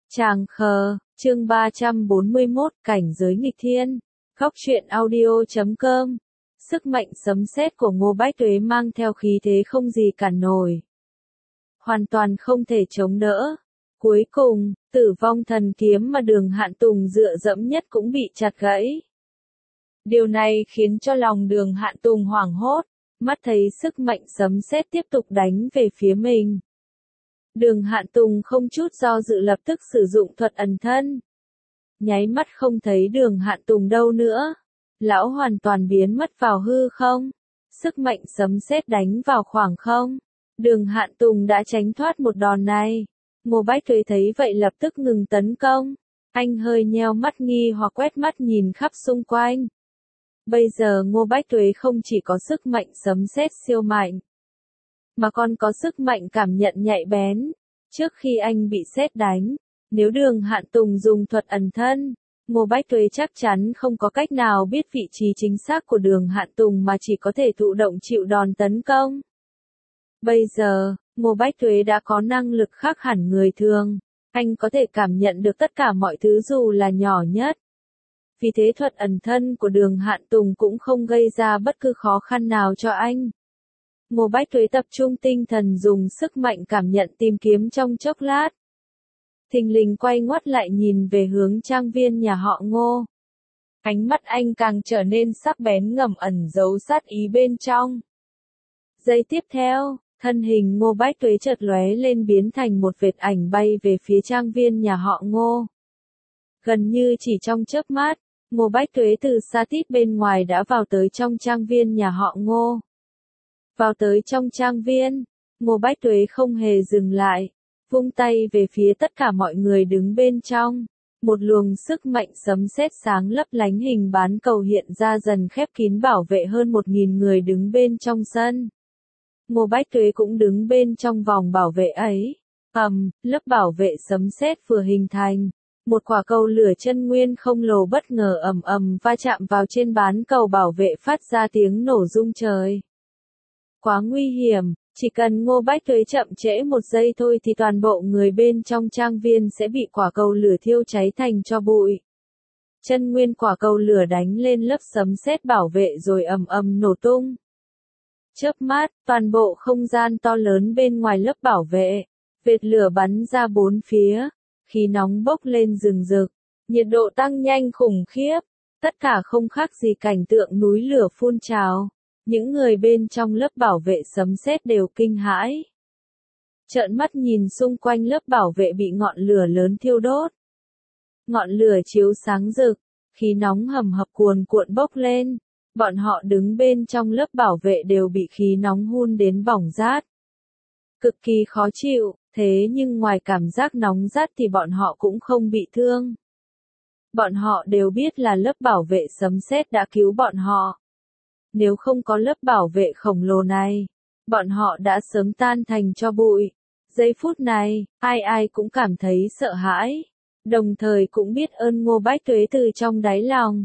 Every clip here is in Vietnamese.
Tràng khờ, chương 341, cảnh giới nghịch thiên. Góc truyện audio.com. Sức mạnh sấm sét của Ngô Bách Tuế mang theo khí thế không gì cản nổi. Hoàn toàn không thể chống đỡ. Cuối cùng, tử vong thần kiếm mà Đường Hạn Tùng dựa dẫm nhất cũng bị chặt gãy. Điều này khiến cho lòng Đường Hạn Tùng hoảng hốt, mắt thấy sức mạnh sấm sét tiếp tục đánh về phía mình. Đường Hạn Tùng không chút do dự lập tức sử dụng thuật ẩn thân. Nháy mắt không thấy Đường Hạn Tùng đâu nữa. Lão hoàn toàn biến mất vào hư không. Sức mạnh sấm sét đánh vào khoảng không. Đường Hạn Tùng đã tránh thoát một đòn này. Ngô Bách Tuế thấy vậy lập tức ngừng tấn công. Anh hơi nheo mắt nghi hoặc quét mắt nhìn khắp xung quanh. Bây giờ Ngô Bách Tuế không chỉ có sức mạnh sấm sét siêu mạnh, mà còn có sức mạnh cảm nhận nhạy bén. Trước khi anh bị sét đánh, nếu Đường Hạn Tùng dùng thuật ẩn thân, Ngô Bách Tuế chắc chắn không có cách nào biết vị trí chính xác của Đường Hạn Tùng mà chỉ có thể thụ động chịu đòn tấn công. Bây giờ, Ngô Bách Tuế đã có năng lực khác hẳn người thường. Anh có thể cảm nhận được tất cả mọi thứ dù là nhỏ nhất. Vì thế thuật ẩn thân của Đường Hạn Tùng cũng không gây ra bất cứ khó khăn nào cho anh. Ngô Bách Tuế tập trung tinh thần dùng sức mạnh cảm nhận tìm kiếm trong chốc lát. Thình lình quay ngoắt lại nhìn về hướng trang viên nhà họ Ngô. Ánh mắt anh càng trở nên sắc bén ngầm ẩn giấu sát ý bên trong. Giây tiếp theo, thân hình Ngô Bách Tuế chợt lóe lên biến thành một vệt ảnh bay về phía trang viên nhà họ Ngô. Gần như chỉ trong chớp mắt, Ngô Bách Tuế từ xa tít bên ngoài đã vào tới trong trang viên nhà họ Ngô. Vào tới trong trang viên, Ngô Bách Tuế không hề dừng lại, vung tay về phía tất cả mọi người đứng bên trong. Một luồng sức mạnh sấm sét sáng lấp lánh hình bán cầu hiện ra dần khép kín bảo vệ hơn 1.000 người đứng bên trong sân. Ngô Bách Tuế cũng đứng bên trong vòng bảo vệ ấy. Lớp bảo vệ sấm sét vừa hình thành. Một quả cầu lửa chân nguyên không lồ bất ngờ va chạm vào trên bán cầu bảo vệ phát ra tiếng nổ rung trời. Quá nguy hiểm, chỉ cần Ngô Bách Tuế chậm trễ một giây thôi thì toàn bộ người bên trong trang viên sẽ bị quả cầu lửa thiêu cháy thành tro bụi. Chân nguyên quả cầu lửa đánh lên lớp sấm sét bảo vệ rồi nổ tung. Chớp mắt, toàn bộ không gian to lớn bên ngoài lớp bảo vệ, vệt lửa bắn ra bốn phía, khí nóng bốc lên rừng rực, nhiệt độ tăng nhanh khủng khiếp, tất cả không khác gì cảnh tượng núi lửa phun trào. Những người bên trong lớp bảo vệ sấm sét đều kinh hãi. Trợn mắt nhìn xung quanh lớp bảo vệ bị ngọn lửa lớn thiêu đốt. Ngọn lửa chiếu sáng rực, khí nóng hầm hập cuồn cuộn bốc lên. Bọn họ đứng bên trong lớp bảo vệ đều bị khí nóng hun đến bỏng rát. Cực kỳ khó chịu, thế nhưng ngoài cảm giác nóng rát thì bọn họ cũng không bị thương. Bọn họ đều biết là lớp bảo vệ sấm sét đã cứu bọn họ. Nếu không có lớp bảo vệ khổng lồ này, bọn họ đã sớm tan thành tro bụi. Giây phút này, ai cũng cảm thấy sợ hãi, đồng thời cũng biết ơn Ngô Bách Tuế từ trong đáy lòng.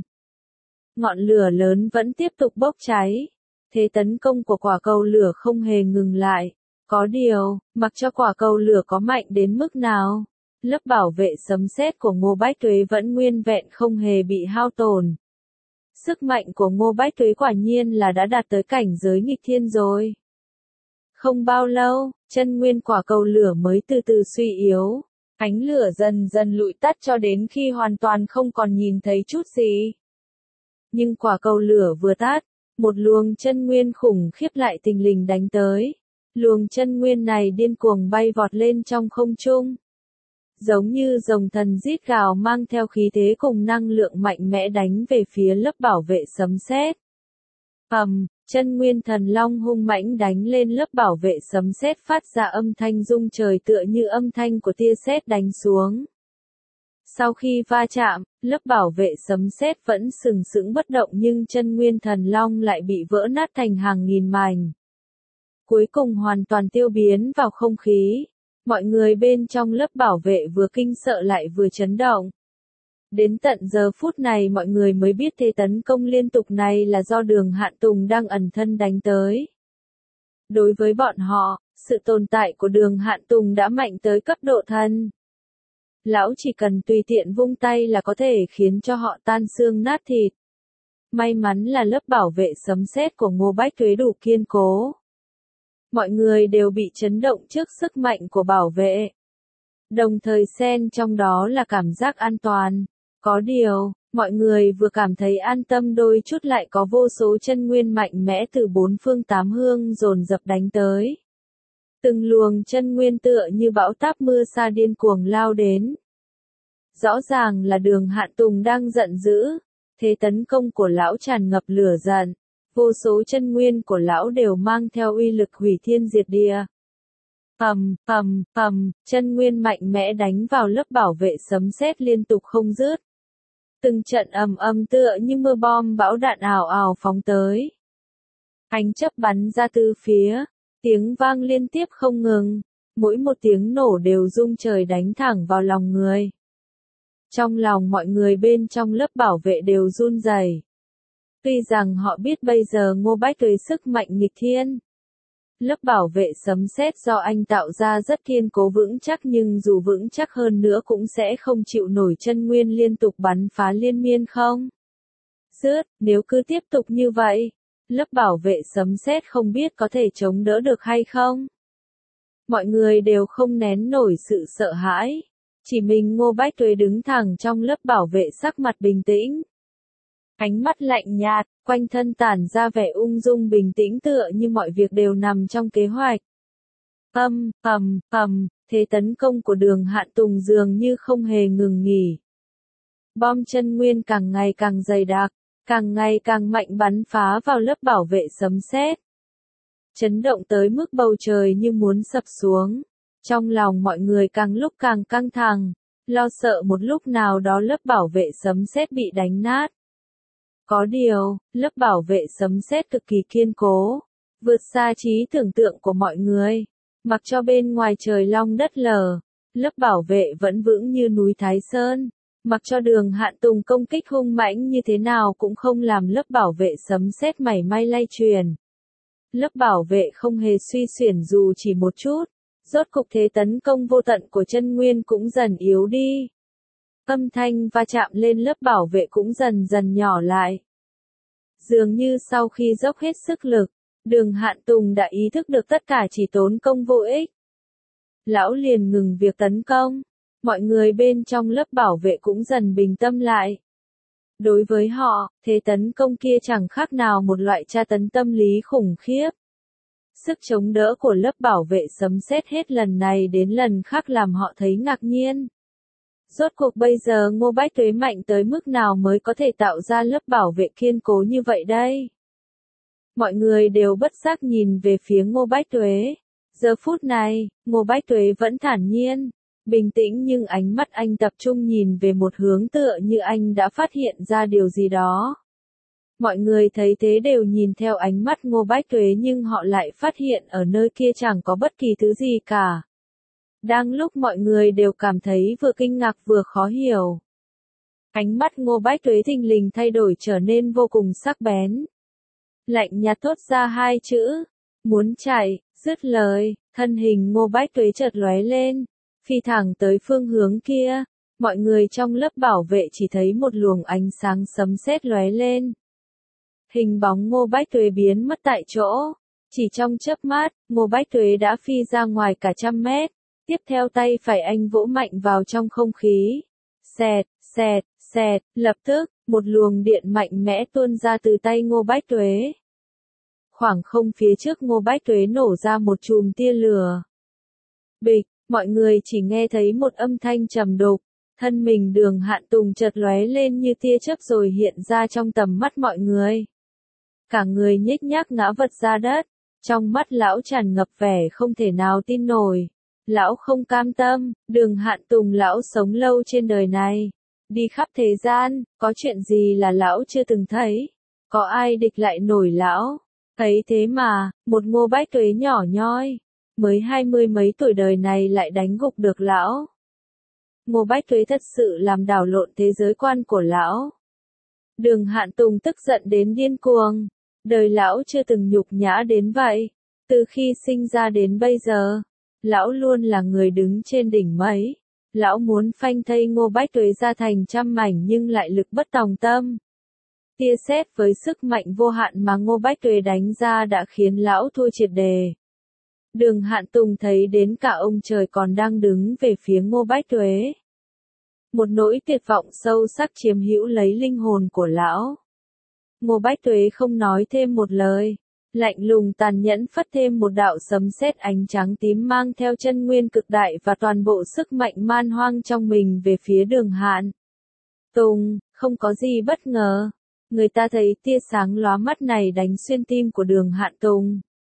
Ngọn lửa lớn vẫn tiếp tục bốc cháy. Thế tấn công của quả cầu lửa không hề ngừng lại. Có điều, mặc cho quả cầu lửa có mạnh đến mức nào, lớp bảo vệ sấm sét của Ngô Bách Tuế vẫn nguyên vẹn không hề bị hao tổn. Sức mạnh của Ngô Bách Tuế quả nhiên là đã đạt tới cảnh giới nghịch thiên rồi. Không bao lâu, chân nguyên quả cầu lửa mới từ từ suy yếu. Ánh lửa dần dần lụi tắt cho đến khi hoàn toàn không còn nhìn thấy chút gì. Nhưng quả cầu lửa vừa tắt, một luồng chân nguyên khủng khiếp lại thình lình đánh tới. Luồng chân nguyên này điên cuồng bay vọt lên trong không trung. Giống như rồng thần rít gào mang theo khí thế cùng năng lượng mạnh mẽ đánh về phía lớp bảo vệ sấm sét. Chân nguyên thần long hung mãnh đánh lên lớp bảo vệ sấm sét phát ra âm thanh rung trời tựa như âm thanh của tia sét đánh xuống. Sau khi va chạm, lớp bảo vệ sấm sét vẫn sừng sững bất động nhưng chân nguyên thần long lại bị vỡ nát thành hàng nghìn mảnh. Cuối cùng hoàn toàn tiêu biến vào không khí. Mọi người bên trong lớp bảo vệ vừa kinh sợ lại vừa chấn động. Đến tận giờ phút này mọi người mới biết thế tấn công liên tục này là do Đường Hạn Tùng đang ẩn thân đánh tới. Đối với bọn họ, sự tồn tại của Đường Hạn Tùng đã mạnh tới cấp độ thần. Lão chỉ cần tùy tiện vung tay là có thể khiến cho họ tan xương nát thịt. May mắn là lớp bảo vệ sấm sét của Ngô Bách Tuế đủ kiên cố. Mọi người đều bị chấn động trước sức mạnh của bảo vệ. Đồng thời xen trong đó là cảm giác an toàn. Có điều, mọi người vừa cảm thấy an tâm đôi chút lại có vô số chân nguyên mạnh mẽ từ bốn phương tám hướng dồn dập đánh tới. Từng luồng chân nguyên tựa như bão táp mưa sa điên cuồng lao đến. Rõ ràng là Đường Hạn Tùng đang giận dữ, thế tấn công của lão tràn ngập lửa giận, vô số chân nguyên của lão đều mang theo uy lực hủy thiên diệt địa. Chân nguyên mạnh mẽ đánh vào lớp bảo vệ sấm sét liên tục không dứt. Từng trận ầm ầm tựa như mưa bom bão đạn ào ào phóng tới. Ánh chớp bắn ra từ phía, tiếng vang liên tiếp không ngừng, mỗi một tiếng nổ đều rung trời đánh thẳng vào lòng người. Trong lòng mọi người bên trong lớp bảo vệ đều run rẩy. Tuy rằng họ biết bây giờ Ngô Bách Tuế sức mạnh nghịch thiên. Lớp bảo vệ sấm sét do anh tạo ra rất kiên cố vững chắc, nhưng dù vững chắc hơn nữa cũng sẽ không chịu nổi chân nguyên liên tục bắn phá liên miên không dứt. Nếu cứ tiếp tục như vậy, lớp bảo vệ sấm sét không biết có thể chống đỡ được hay không. Mọi người đều không nén nổi sự sợ hãi. Chỉ mình Ngô Bách Tuế đứng thẳng trong lớp bảo vệ, sắc mặt bình tĩnh. Ánh mắt lạnh nhạt, quanh thân tản ra vẻ ung dung bình tĩnh tựa như mọi việc đều nằm trong kế hoạch. Thế tấn công của Đường Hạn Tùng dường như không hề ngừng nghỉ. Bom chân nguyên càng ngày càng dày đặc, càng ngày càng mạnh bắn phá vào lớp bảo vệ sấm sét. Chấn động tới mức bầu trời như muốn sập xuống. Trong lòng mọi người càng lúc càng căng thẳng, lo sợ một lúc nào đó lớp bảo vệ sấm sét bị đánh nát. Có điều, lớp bảo vệ sấm sét cực kỳ kiên cố, vượt xa trí tưởng tượng của mọi người. Mặc cho bên ngoài trời long đất lở, lớp bảo vệ vẫn vững như núi Thái Sơn. Mặc cho Đường Hạn Tùng công kích hung mãnh như thế nào cũng không làm lớp bảo vệ sấm sét mảy may lay chuyển. Lớp bảo vệ không hề suy xuyển dù chỉ một chút. Rốt cục thế tấn công vô tận của chân nguyên cũng dần yếu đi. Âm thanh va chạm lên lớp bảo vệ cũng dần dần nhỏ lại. Dường như sau khi dốc hết sức lực, Đường Hạn Tùng đã ý thức được tất cả chỉ tốn công vô ích. Lão liền ngừng việc tấn công. Mọi người bên trong lớp bảo vệ cũng dần bình tâm lại. Đối với họ, thế tấn công kia chẳng khác nào một loại tra tấn tâm lý khủng khiếp. Sức chống đỡ của lớp bảo vệ sấm sét hết lần này đến lần khác làm họ thấy ngạc nhiên. Rốt cuộc bây giờ Ngô Bách Tuế mạnh tới mức nào mới có thể tạo ra lớp bảo vệ kiên cố như vậy đây? Mọi người đều bất giác nhìn về phía Ngô Bách Tuế. Giờ phút này, Ngô Bách Tuế vẫn thản nhiên, bình tĩnh, nhưng ánh mắt anh tập trung nhìn về một hướng tựa như anh đã phát hiện ra điều gì đó. Mọi người thấy thế đều nhìn theo ánh mắt Ngô Bách Tuế, nhưng họ lại phát hiện ở nơi kia chẳng có bất kỳ thứ gì cả. Đang lúc mọi người đều cảm thấy vừa kinh ngạc vừa khó hiểu. Ánh mắt Ngô Bách Tuế thình lình thay đổi trở nên vô cùng sắc bén. Lạnh nhạt thốt ra hai chữ, muốn chạy, dứt lời, thân hình Ngô Bách Tuế chợt lóe lên, phi thẳng tới phương hướng kia. Mọi người trong lớp bảo vệ chỉ thấy một luồng ánh sáng sấm sét lóe lên. Hình bóng Ngô Bách Tuế biến mất tại chỗ. Chỉ trong chớp mắt, Ngô Bách Tuế đã phi ra ngoài cả 100 mét. Tiếp theo tay phải anh vỗ mạnh vào trong không khí. Xẹt, lập tức, một luồng điện mạnh mẽ tuôn ra từ tay Ngô Bách Tuế. Khoảng không phía trước Ngô Bách Tuế nổ ra một chùm tia lửa. Bịch, mọi người chỉ nghe thấy một âm thanh trầm đục. Thân mình Đường Hạn Tùng chợt lóe lên như tia chớp rồi hiện ra trong tầm mắt mọi người. Cả người nhếch nhác ngã vật ra đất, trong mắt lão tràn ngập vẻ không thể nào tin nổi. Lão không cam tâm, Đường Hạn Tùng lão sống lâu trên đời này, đi khắp thế gian, có chuyện gì là lão chưa từng thấy, có ai địch lại nổi lão. Thấy thế mà, một Ngô Bách Tuế nhỏ nhoi, mới 20 mấy tuổi đời này lại đánh gục được lão. Ngô Bách Tuế thật sự làm đảo lộn thế giới quan của lão. Đường Hạn Tùng tức giận đến điên cuồng. Đời lão chưa từng nhục nhã đến vậy. Từ khi sinh ra đến bây giờ, lão luôn là người đứng trên đỉnh mấy. Lão muốn phanh thây Ngô Bách Tuế ra thành trăm mảnh nhưng lại lực bất tòng tâm. Tia sét với sức mạnh vô hạn mà Ngô Bách Tuế đánh ra đã khiến lão thua triệt đề. Đường Hạn Tùng thấy đến cả ông trời còn đang đứng về phía Ngô Bách Tuế. Một nỗi tuyệt vọng sâu sắc chiếm hữu lấy linh hồn của lão. Ngô Bách Tuế không nói thêm một lời, lạnh lùng tàn nhẫn phất thêm một đạo sấm sét ánh trắng tím mang theo chân nguyên cực đại và toàn bộ sức mạnh man hoang trong mình về phía Đường Hạn Tùng. Không có gì bất ngờ, người ta thấy tia sáng lóa mắt này đánh xuyên tim của Đường Hạn Tùng.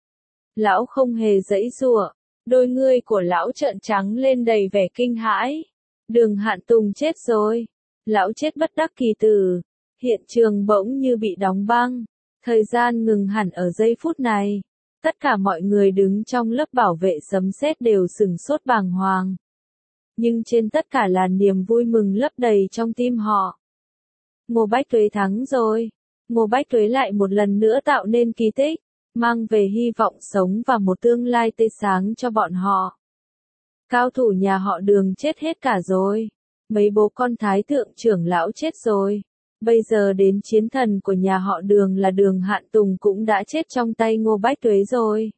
Lão không hề giãy giụa, đôi ngươi của lão trợn trắng lên đầy vẻ kinh hãi. Đường Hạn Tùng chết rồi. Lão chết bất đắc kỳ tử. Hiện trường bỗng như bị đóng băng. Thời gian ngừng hẳn ở giây phút này. Tất cả mọi người đứng trong lớp bảo vệ sấm sét đều sửng sốt bàng hoàng. Nhưng trên tất cả là niềm vui mừng lấp đầy trong tim họ. Ngô Bách Tuế thắng rồi. Ngô Bách Tuế lại một lần nữa tạo nên kỳ tích, mang về hy vọng sống và một tương lai tươi sáng cho bọn họ. Cao thủ nhà họ Đường chết hết cả rồi. Mấy bố con thái thượng trưởng lão chết rồi. Bây giờ đến chiến thần của nhà họ Đường là Đường Hạn Tùng cũng đã chết trong tay Ngô Bách Tuế rồi.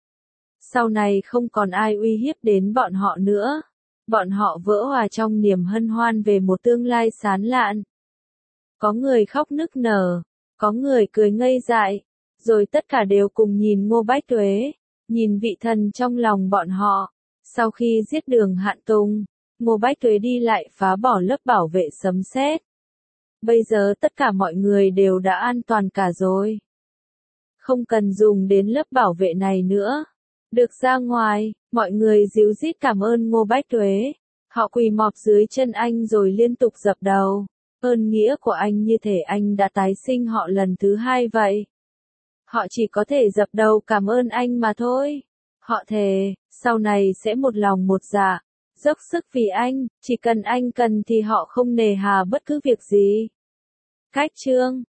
Sau này không còn ai uy hiếp đến bọn họ nữa. Bọn họ vỡ hòa trong niềm hân hoan về một tương lai sáng lạn. Có người khóc nức nở, có người cười ngây dại, rồi tất cả đều cùng nhìn Ngô Bách Tuế, nhìn vị thần trong lòng bọn họ. Sau khi giết Đường Hạn Tùng, Ngô Bách Tuế đi lại phá bỏ lớp bảo vệ sấm sét. Bây giờ tất cả mọi người đều đã an toàn cả rồi. Không cần dùng đến lớp bảo vệ này nữa. Được ra ngoài, mọi người ríu rít cảm ơn Ngô Bách Tuế. Họ quỳ mọp dưới chân anh rồi liên tục dập đầu. Ơn nghĩa của anh như thể anh đã tái sinh họ lần thứ hai vậy. Họ chỉ có thể dập đầu cảm ơn anh mà thôi. Họ thề, sau này sẽ một lòng một dạ, dốc sức vì anh, chỉ cần anh cần thì họ không nề hà bất cứ việc gì. Cách chương